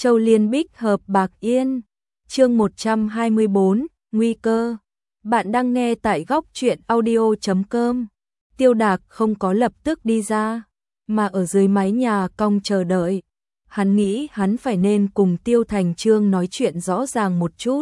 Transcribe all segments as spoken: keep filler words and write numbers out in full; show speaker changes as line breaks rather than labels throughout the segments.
Châu Liên Bích hợp Bạc Yên. Chương một trăm hai mươi bốn, nguy cơ. Bạn đang nghe tại góc truyện audio chấm com. Tiêu Đạc không có lập tức đi ra, mà ở dưới mái nhà cong chờ đợi. Hắn nghĩ hắn phải nên cùng Tiêu Thành Chương nói chuyện rõ ràng một chút.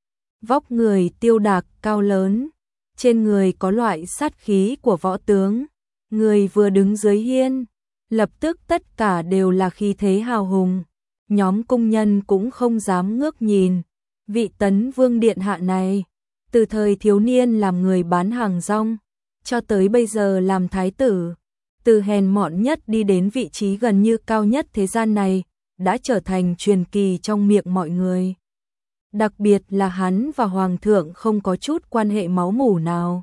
Vóc người Tiêu Đạc cao lớn, trên người có loại sát khí của võ tướng. Người vừa đứng dưới hiên, lập tức tất cả đều là khí thế hào hùng. Nhóm công nhân cũng không dám ngước nhìn. Vị Tấn Vương điện hạ này, từ thời thiếu niên làm người bán hàng rong, cho tới bây giờ làm thái tử, từ hèn mọn nhất đi đến vị trí gần như cao nhất thế gian này, đã trở thành truyền kỳ trong miệng mọi người. Đặc biệt là hắn và Hoàng thượng không có chút quan hệ máu mủ nào.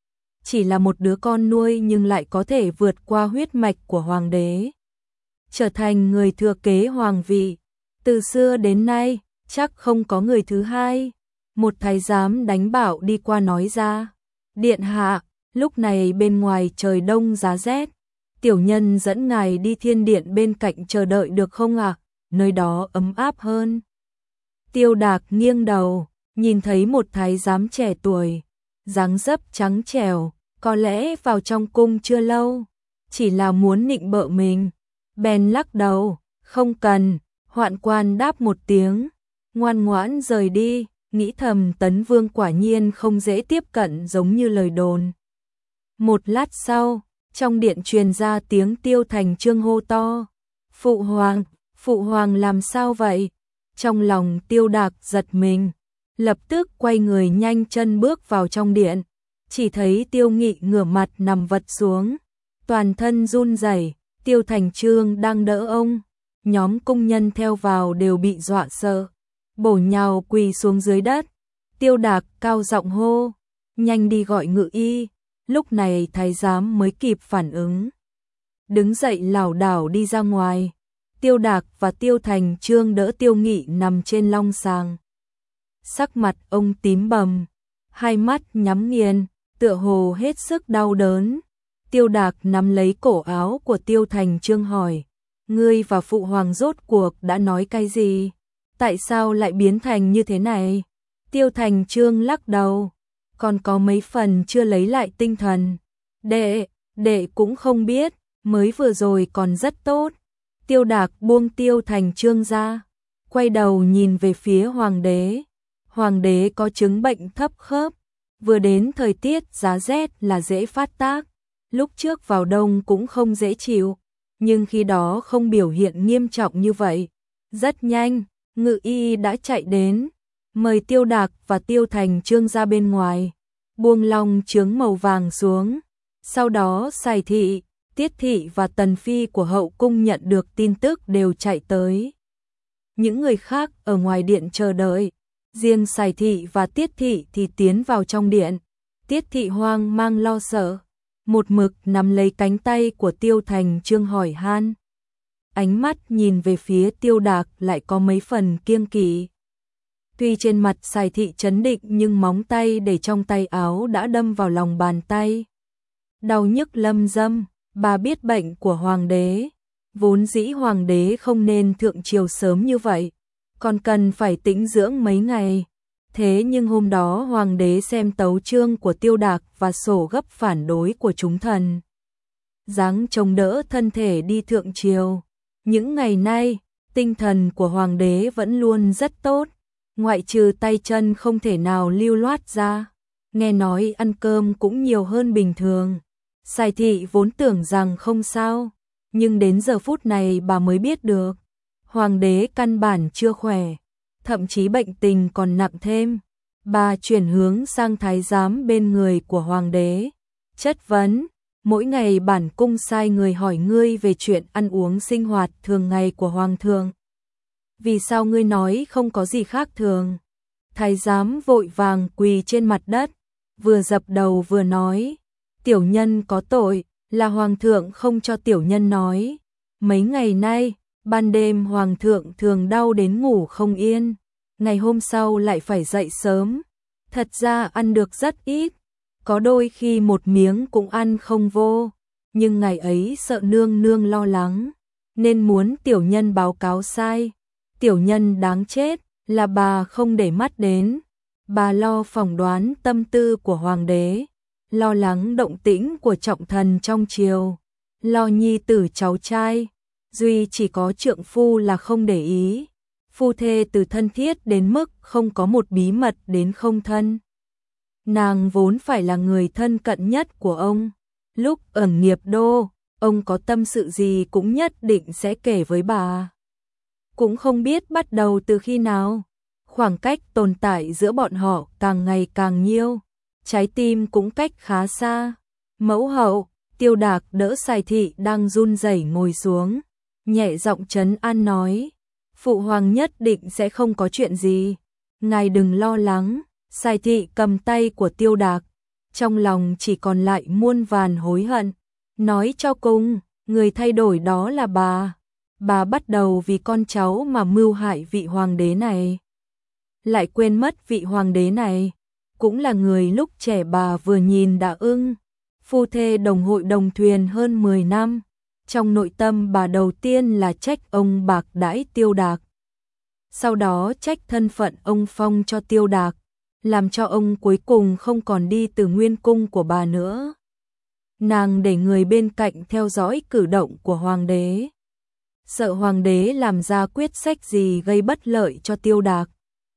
Chỉ là một đứa con nuôi nhưng lại có thể vượt qua huyết mạch của Hoàng đế, trở thành người thừa kế hoàng vị. Từ xưa đến nay, chắc không có người thứ hai. Một thái giám đánh bảo đi qua nói ra: Điện hạ, lúc này bên ngoài trời đông giá rét, tiểu nhân dẫn ngài đi thiên điện bên cạnh chờ đợi được không ạ? À? Nơi đó ấm áp hơn. Tiêu Đạc nghiêng đầu, nhìn thấy một thái giám trẻ tuổi, dáng dấp trắng trẻo, có lẽ vào trong cung chưa lâu, chỉ là muốn nịnh bợ mình. Bèn lắc đầu: không cần. Hoạn quan đáp một tiếng, ngoan ngoãn rời đi, nghĩ thầm Tấn Vương quả nhiên không dễ tiếp cận giống như lời đồn. Một lát sau, trong điện truyền ra tiếng Tiêu Thành Chương hô to: Phụ hoàng, phụ hoàng làm sao vậy? Trong lòng Tiêu Đạc giật mình, lập tức quay người nhanh chân bước vào trong điện, chỉ thấy Tiêu Nghị ngửa mặt nằm vật xuống, toàn thân run rẩy. Tiêu Thành Chương đang đỡ ông. Nhóm công nhân theo vào đều bị dọa sợ, bổ nhào quỳ xuống dưới đất. Tiêu Đạc cao giọng hô: nhanh đi gọi ngự y. Lúc này thái giám mới kịp phản ứng, đứng dậy lảo đảo đi ra ngoài. Tiêu Đạc và Tiêu Thành Chương đỡ Tiêu Nghị nằm trên long sàng. Sắc mặt ông tím bầm, hai mắt nhắm nghiền, tựa hồ hết sức đau đớn. Tiêu Đạc nắm lấy cổ áo của Tiêu Thành Chương hỏi: ngươi và phụ hoàng rốt cuộc đã nói cái gì? Tại sao lại biến thành như thế này? Tiêu Thành Chương lắc đầu, còn có mấy phần chưa lấy lại tinh thần. Đệ, đệ cũng không biết, mới vừa rồi còn rất tốt. Tiêu Đạc buông Tiêu Thành Chương ra, quay đầu nhìn về phía hoàng đế. Hoàng đế có chứng bệnh thấp khớp, vừa đến thời tiết giá rét là dễ phát tác. Lúc trước vào đông cũng không dễ chịu, nhưng khi đó không biểu hiện nghiêm trọng như vậy. Rất nhanh, ngự y đã chạy đến, mời Tiêu Đạc và Tiêu Thành Chương ra bên ngoài, buông long chướng màu vàng xuống. Sau đó Sài thị, Tiết thị và Tần phi của hậu cung nhận được tin tức đều chạy tới. Những người khác ở ngoài điện chờ đợi, riêng Sài thị và Tiết thị thì tiến vào trong điện. Tiết thị hoang mang lo sợ, một mực nắm lấy cánh tay của Tiêu Thành Chương hỏi han. Ánh mắt nhìn về phía Tiêu Đạc lại có mấy phần kiêng kỵ. Tuy trên mặt Sài thị trấn định nhưng móng tay để trong tay áo đã đâm vào lòng bàn tay. Đau nhức lâm dâm, bà biết bệnh của hoàng đế. Vốn dĩ hoàng đế không nên thượng triều sớm như vậy, còn cần phải tĩnh dưỡng mấy ngày. Thế nhưng hôm đó hoàng đế xem tấu chương của Tiêu Đạc và sổ gấp phản đối của chúng thần, dáng chống đỡ thân thể đi thượng triều. Những ngày nay, tinh thần của hoàng đế vẫn luôn rất tốt, ngoại trừ tay chân không thể nào lưu loát ra. Nghe nói ăn cơm cũng nhiều hơn bình thường. Sài thị vốn tưởng rằng không sao, nhưng đến giờ phút này bà mới biết được, hoàng đế căn bản chưa khỏe, thậm chí bệnh tình còn nặng thêm. Bà chuyển hướng sang thái giám bên người của hoàng đế, chất vấn: mỗi ngày bản cung sai người hỏi ngươi về chuyện ăn uống sinh hoạt thường ngày của hoàng thượng, vì sao ngươi nói không có gì khác thường? Thái giám vội vàng quỳ trên mặt đất, vừa dập đầu vừa nói: tiểu nhân có tội, là hoàng thượng không cho tiểu nhân nói. Mấy ngày nay, ban đêm hoàng thượng thường đau đến ngủ không yên, ngày hôm sau lại phải dậy sớm. Thật ra ăn được rất ít, có đôi khi một miếng cũng ăn không vô, nhưng ngày ấy sợ nương nương lo lắng, nên muốn tiểu nhân báo cáo sai. Tiểu nhân đáng chết, là bà không để mắt đến. Bà lo phỏng đoán tâm tư của hoàng đế, lo lắng động tĩnh của trọng thần trong triều, lo nhi tử cháu trai, duy chỉ có trượng phu là không để ý. Phu thê từ thân thiết đến mức không có một bí mật đến không thân. Nàng vốn phải là người thân cận nhất của ông. Lúc ở Nghiệp Đô, ông có tâm sự gì cũng nhất định sẽ kể với bà. Cũng không biết bắt đầu từ khi nào, khoảng cách tồn tại giữa bọn họ càng ngày càng nhiều, trái tim cũng cách khá xa. Mẫu hậu, Tiêu Đạc đỡ Sài Thị đang run rẩy ngồi xuống, nhẹ giọng trấn an nói, phụ hoàng nhất định sẽ không có chuyện gì, ngài đừng lo lắng. Sài Thị cầm tay của Tiêu Đạc, trong lòng chỉ còn lại muôn vàn hối hận, nói cho cùng, người thay đổi đó là bà. Bà bắt đầu vì con cháu mà mưu hại vị hoàng đế này. Lại quên mất vị hoàng đế này cũng là người lúc trẻ bà vừa nhìn đã ưng. Phu thê đồng hội đồng thuyền hơn mười năm. Trong nội tâm bà đầu tiên là trách ông bạc đãi Tiêu Đạc. Sau đó trách thân phận ông phong cho Tiêu Đạc, làm cho ông cuối cùng không còn đi từ nguyên cung của bà nữa. Nàng để người bên cạnh theo dõi cử động của hoàng đế, sợ hoàng đế làm ra quyết sách gì gây bất lợi cho Tiêu Đạc.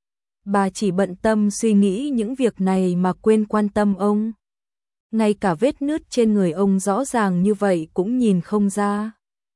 Bà chỉ bận tâm suy nghĩ những việc này mà quên quan tâm ông. Ngay cả vết nứt trên người ông rõ ràng như vậy cũng nhìn không ra.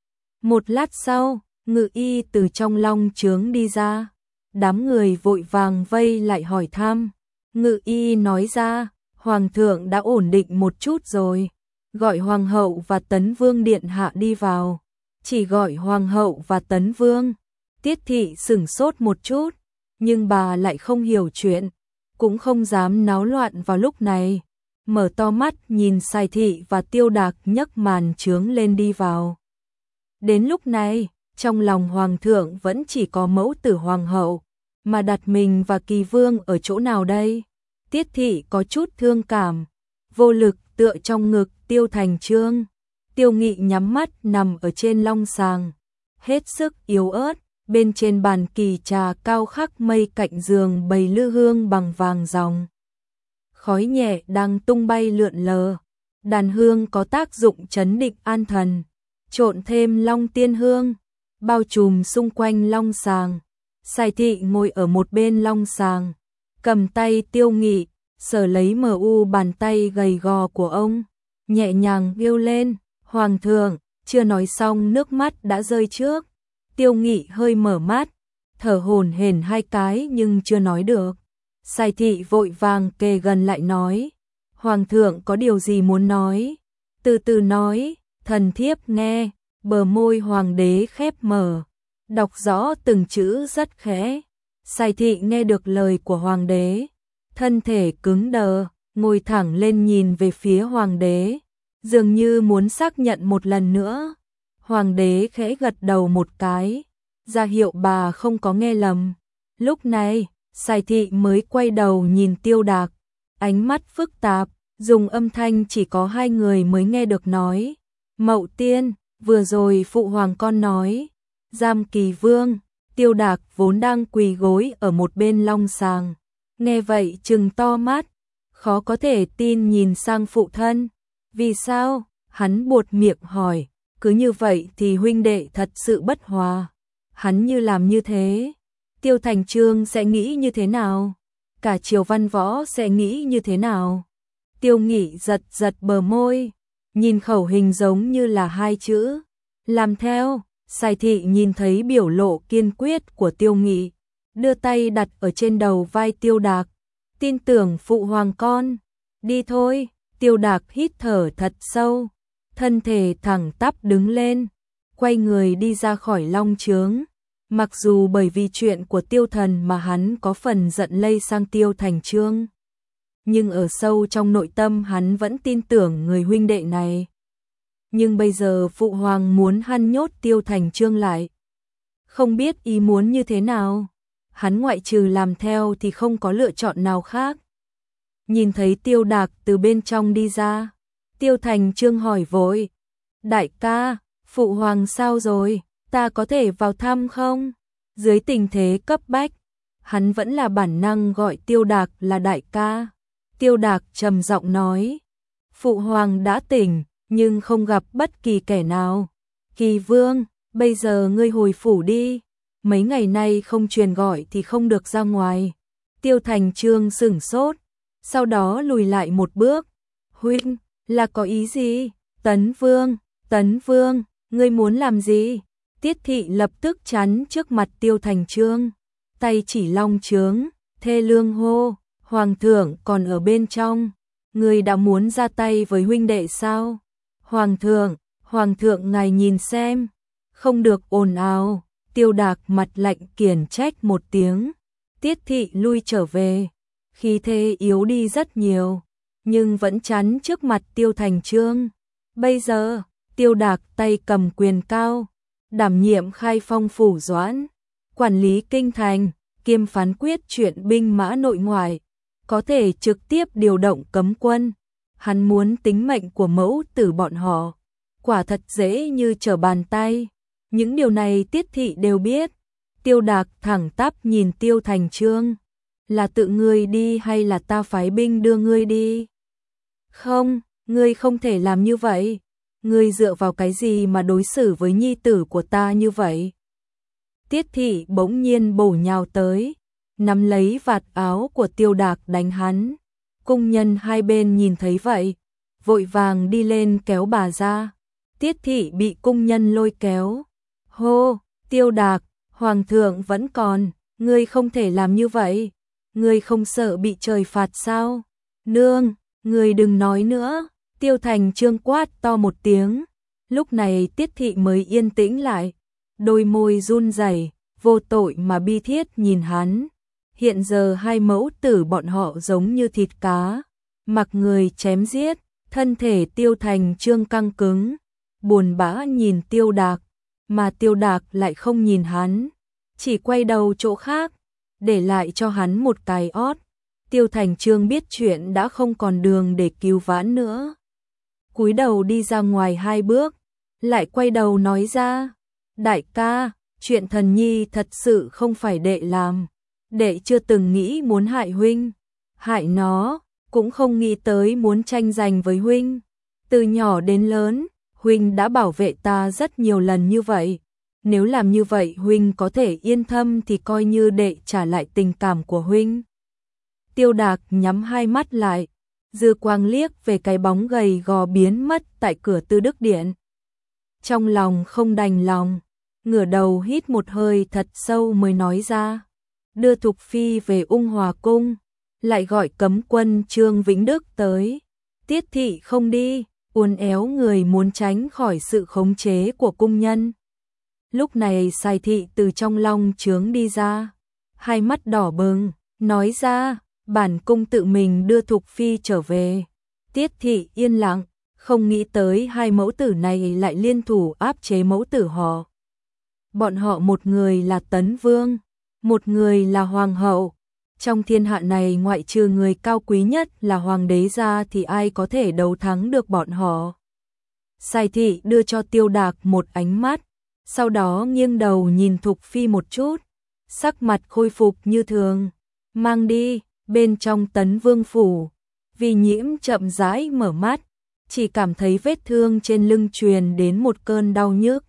Một lát sau, Ngự Y từ trong long trướng đi ra. Đám người vội vàng vây lại hỏi thăm. Ngự Y nói ra, Hoàng thượng đã ổn định một chút rồi. Gọi Hoàng hậu và Tấn Vương điện hạ đi vào. Chỉ gọi Hoàng hậu và Tấn Vương. Tiết Thị sửng sốt một chút, nhưng bà lại không hiểu chuyện, cũng không dám náo loạn vào lúc này. Mở to mắt nhìn Sài Thị và Tiêu Đạc nhấc màn trướng lên đi vào. Đến lúc này, trong lòng Hoàng thượng vẫn chỉ có mẫu tử Hoàng hậu, mà đặt mình và Kỳ Vương ở chỗ nào đây? Tiết Thị có chút thương cảm, vô lực tựa trong ngực Tiêu Thành Chương. Tiêu Nghị nhắm mắt nằm ở trên long sàng, hết sức yếu ớt, bên trên bàn kỳ trà cao khắc mây cạnh giường bày lư hương bằng vàng ròng. Khói nhẹ đang tung bay lượn lờ, đàn hương có tác dụng trấn định an thần, trộn thêm long tiên hương, bao trùm xung quanh long sàng. Sài Thị ngồi ở một bên long sàng, cầm tay Tiêu Nghị, sờ lấy mờ u bàn tay gầy gò của ông, nhẹ nhàng kêu lên, Hoàng thượng. Chưa nói xong nước mắt đã rơi trước. Tiêu Nghị hơi mở mắt, thở hổn hển hai cái nhưng chưa nói được. Sài Thị vội vàng kề gần lại nói, Hoàng thượng có điều gì muốn nói? Từ từ nói, thần thiếp nghe. Bờ môi hoàng đế khép mở, đọc rõ từng chữ rất khẽ. Sài Thị nghe được lời của hoàng đế, thân thể cứng đờ, ngồi thẳng lên nhìn về phía hoàng đế, dường như muốn xác nhận một lần nữa. Hoàng đế khẽ gật đầu một cái, ra hiệu bà không có nghe lầm. Lúc này, Sài Thị mới quay đầu nhìn Tiêu Đạc, ánh mắt phức tạp, dùng âm thanh chỉ có hai người mới nghe được nói. Mậu tiên, vừa rồi phụ hoàng con nói, giam Kỳ Vương. Tiêu Đạc vốn đang quỳ gối ở một bên long sàng, nghe vậy trừng to mắt, khó có thể tin nhìn sang phụ thân. Vì sao? Hắn buột miệng hỏi, cứ như vậy thì huynh đệ thật sự bất hòa. Hắn như làm như thế, Tiêu Thành Chương sẽ nghĩ như thế nào? Cả triều văn võ sẽ nghĩ như thế nào? Tiêu Nghị giật giật bờ môi, nhìn khẩu hình giống như là hai chữ, làm theo. Sài Thị nhìn thấy biểu lộ kiên quyết của Tiêu Nghị, đưa tay đặt ở trên đầu vai Tiêu Đạc, tin tưởng phụ hoàng con. Đi thôi. Tiêu Đạc hít thở thật sâu, thân thể thẳng tắp đứng lên, quay người đi ra khỏi long trướng. Mặc dù bởi vì chuyện của Tiêu Thần mà hắn có phần giận lây sang Tiêu Thành Chương, nhưng ở sâu trong nội tâm hắn vẫn tin tưởng người huynh đệ này. Nhưng bây giờ phụ hoàng muốn hắn nhốt Tiêu Thành Chương lại, không biết ý muốn như thế nào. Hắn ngoại trừ làm theo thì không có lựa chọn nào khác. Nhìn thấy Tiêu Đạc từ bên trong đi ra, Tiêu Thành Chương hỏi vội, đại ca, phụ hoàng sao rồi, ta có thể vào thăm không? Dưới tình thế cấp bách, hắn vẫn là bản năng gọi Tiêu Đạc là đại ca. Tiêu Đạc trầm giọng nói, phụ hoàng đã tỉnh, nhưng không gặp bất kỳ kẻ nào. Kỳ vương, bây giờ ngươi hồi phủ đi, mấy ngày nay không truyền gọi thì không được ra ngoài. Tiêu Thành Chương sửng sốt, sau đó lùi lại một bước. Huynh, là có ý gì? Tấn Vương, Tấn Vương, ngươi muốn làm gì? Tiết thị lập tức chắn trước mặt Tiêu Thành Chương, tay chỉ long trướng, thê lương hô, hoàng thượng còn ở bên trong, ngươi đã muốn ra tay với huynh đệ sao? Hoàng thượng, hoàng thượng ngài nhìn xem, không được ồn ào. Tiêu Đạc mặt lạnh kiển trách một tiếng. Tiết thị lui trở về, khí thế yếu đi rất nhiều, nhưng vẫn chắn trước mặt Tiêu Thành Chương. Bây giờ, Tiêu Đạc tay cầm quyền cao, đảm nhiệm khai phong phủ doãn, quản lý kinh thành, kiêm phán quyết chuyện binh mã nội ngoại, có thể trực tiếp điều động cấm quân. Hắn muốn tính mệnh của mẫu tử bọn họ, quả thật dễ như trở bàn tay. Những điều này Tiết thị đều biết. Tiêu Đạc thẳng tắp nhìn Tiêu Thành Chương, là tự ngươi đi hay là ta phái binh đưa ngươi đi? Không, ngươi không thể làm như vậy. Ngươi dựa vào cái gì mà đối xử với nhi tử của ta như vậy? Tiết thị bỗng nhiên bổ nhào tới, nắm lấy vạt áo của Tiêu Đạc đánh hắn. Cung nhân hai bên nhìn thấy vậy, vội vàng đi lên kéo bà ra. Tiết thị bị cung nhân lôi kéo. Hô, Tiêu Đạc, hoàng thượng vẫn còn, ngươi không thể làm như vậy. Ngươi không sợ bị trời phạt sao? Nương, ngươi đừng nói nữa. Tiêu Thành Chương quát to một tiếng. Lúc này Tiết thị mới yên tĩnh lại, đôi môi run rẩy, vô tội mà bi thiết nhìn hắn. Hiện giờ hai mẫu tử bọn họ giống như thịt cá, mặc người chém giết. Thân thể Tiêu Thành Chương căng cứng, buồn bã nhìn Tiêu Đạc, mà Tiêu Đạc lại không nhìn hắn, chỉ quay đầu chỗ khác, để lại cho hắn một cái ót. Tiêu Thành Chương biết chuyện đã không còn đường để cứu vãn nữa, cúi đầu đi ra ngoài hai bước, lại quay đầu nói ra, đại ca, chuyện thần nhi thật sự không phải đệ làm, đệ chưa từng nghĩ muốn hại huynh, hại nó, cũng không nghĩ tới muốn tranh giành với huynh. Từ nhỏ đến lớn, huynh đã bảo vệ ta rất nhiều lần như vậy. Nếu làm như vậy huynh có thể yên tâm thì coi như đệ trả lại tình cảm của huynh. Tiêu Đạc nhắm hai mắt lại, dư quang liếc về cái bóng gầy gò biến mất tại cửa Tư Đức Điện. Trong lòng không đành lòng, ngửa đầu hít một hơi thật sâu mới nói ra, đưa Thục Phi về Ung Hòa Cung, lại gọi cấm quân Trương Vĩnh Đức tới. Tiết thị không đi, uốn éo người muốn tránh khỏi sự khống chế của cung nhân. Lúc này Sài thị từ trong long trướng đi ra, hai mắt đỏ bừng, nói ra, bản cung tự mình đưa Thục Phi trở về. Tiết thị yên lặng, không nghĩ tới hai mẫu tử này lại liên thủ áp chế mẫu tử họ. Bọn họ một người là Tấn Vương, một người là Hoàng hậu. Trong thiên hạ này ngoại trừ người cao quý nhất là Hoàng đế ra thì ai có thể đấu thắng được bọn họ. Sài thị đưa cho Tiêu Đạc một ánh mắt, sau đó nghiêng đầu nhìn Thục Phi một chút, sắc mặt khôi phục như thường. Mang đi. Bên trong Tấn Vương phủ, Vì Nhiễm chậm rãi mở mắt, chỉ cảm thấy vết thương trên lưng truyền đến một cơn đau nhức.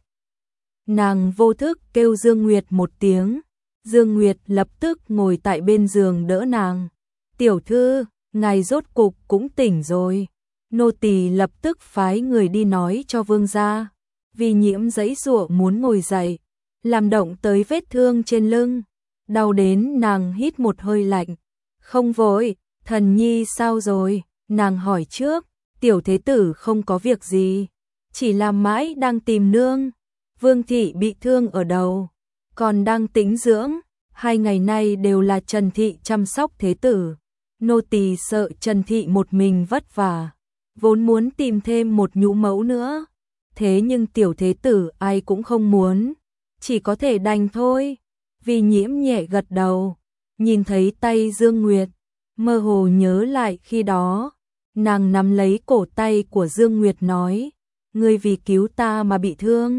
Nàng vô thức kêu Dương Nguyệt một tiếng, Dương Nguyệt lập tức ngồi tại bên giường đỡ nàng. Tiểu thư, ngài rốt cục cũng tỉnh rồi. Nô tỳ lập tức phái người đi nói cho vương gia. Vì Nhiễm giãy giụa muốn ngồi dậy, làm động tới vết thương trên lưng, đau đến nàng hít một hơi lạnh. Không vội, thần nhi sao rồi? Nàng hỏi trước. Tiểu thế tử không có việc gì, chỉ là mãi đang tìm nương. Vương thị bị thương ở đầu, còn đang tĩnh dưỡng. Hai ngày nay đều là Trần thị chăm sóc thế tử. Nô tỳ sợ Trần thị một mình vất vả, vốn muốn tìm thêm một nhũ mẫu nữa. Thế nhưng tiểu thế tử ai cũng không muốn, chỉ có thể đành thôi. Vì Nhiễm nhẹ gật đầu, nhìn thấy tay Dương Nguyệt, mơ hồ nhớ lại khi đó. Nàng nắm lấy cổ tay của Dương Nguyệt nói, ngươi vì cứu ta mà bị thương,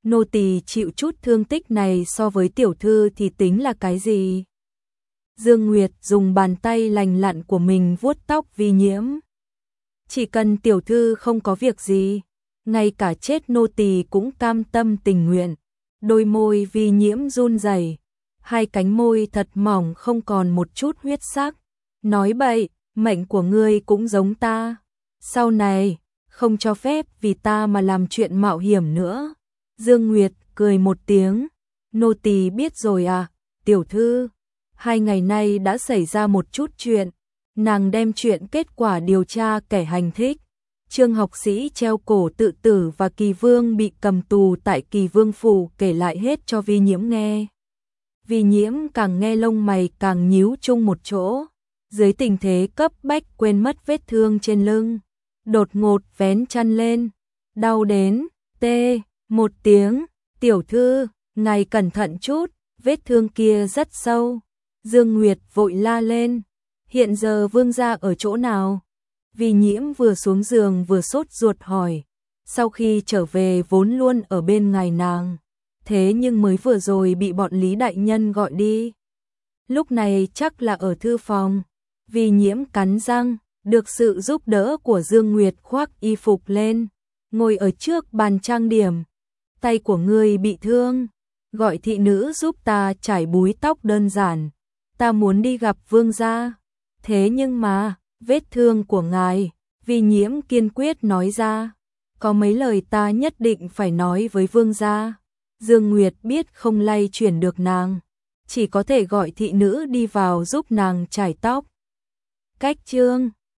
nô tỳ chịu chút thương tích này so với tiểu thư thì tính là cái gì? Dương Nguyệt dùng bàn tay lành lặn của mình vuốt tóc Vi Nhiễm. Chỉ cần tiểu thư không có việc gì, ngay cả chết nô tỳ cũng cam tâm tình nguyện. Đôi môi Vi Nhiễm run rẩy, hai cánh môi thật mỏng không còn một chút huyết sắc. Nói bậy, mệnh của ngươi cũng giống ta. Sau này, không cho phép vì ta mà làm chuyện mạo hiểm nữa. Dương Nguyệt cười một tiếng, nô tỳ biết rồi à, tiểu thư. Hai ngày nay đã xảy ra một chút chuyện, nàng đem chuyện kết quả điều tra kẻ hành thích Trương học sĩ treo cổ tự tử và Kỳ Vương bị cầm tù tại Kỳ Vương phủ kể lại hết cho Vi Nhiễm nghe. Vi Nhiễm càng nghe lông mày càng nhíu chung một chỗ, dưới tình thế cấp bách quên mất vết thương trên lưng, đột ngột vén chăn lên, đau đến tê một tiếng. Tiểu thư, ngài cẩn thận chút, vết thương kia rất sâu. Dương Nguyệt vội la lên, hiện giờ vương gia ở chỗ nào? Vi Nhiễm vừa xuống giường vừa sốt ruột hỏi, sau khi trở về vốn luôn ở bên ngài nàng, thế nhưng mới vừa rồi bị bọn Lý đại nhân gọi đi. Lúc này chắc là ở thư phòng. Vi Nhiễm cắn răng, được sự giúp đỡ của Dương Nguyệt khoác y phục lên, ngồi ở trước bàn trang điểm. Tay của ngươi bị thương, gọi thị nữ giúp ta chải búi tóc đơn giản. Ta muốn đi gặp vương gia. Thế nhưng mà, vết thương của ngài, Vi Nhiễm kiên quyết nói ra. Có mấy lời ta nhất định phải nói với vương gia. Dương Nguyệt biết không lay chuyển được nàng, chỉ có thể gọi thị nữ đi vào giúp nàng chải tóc. Cách chương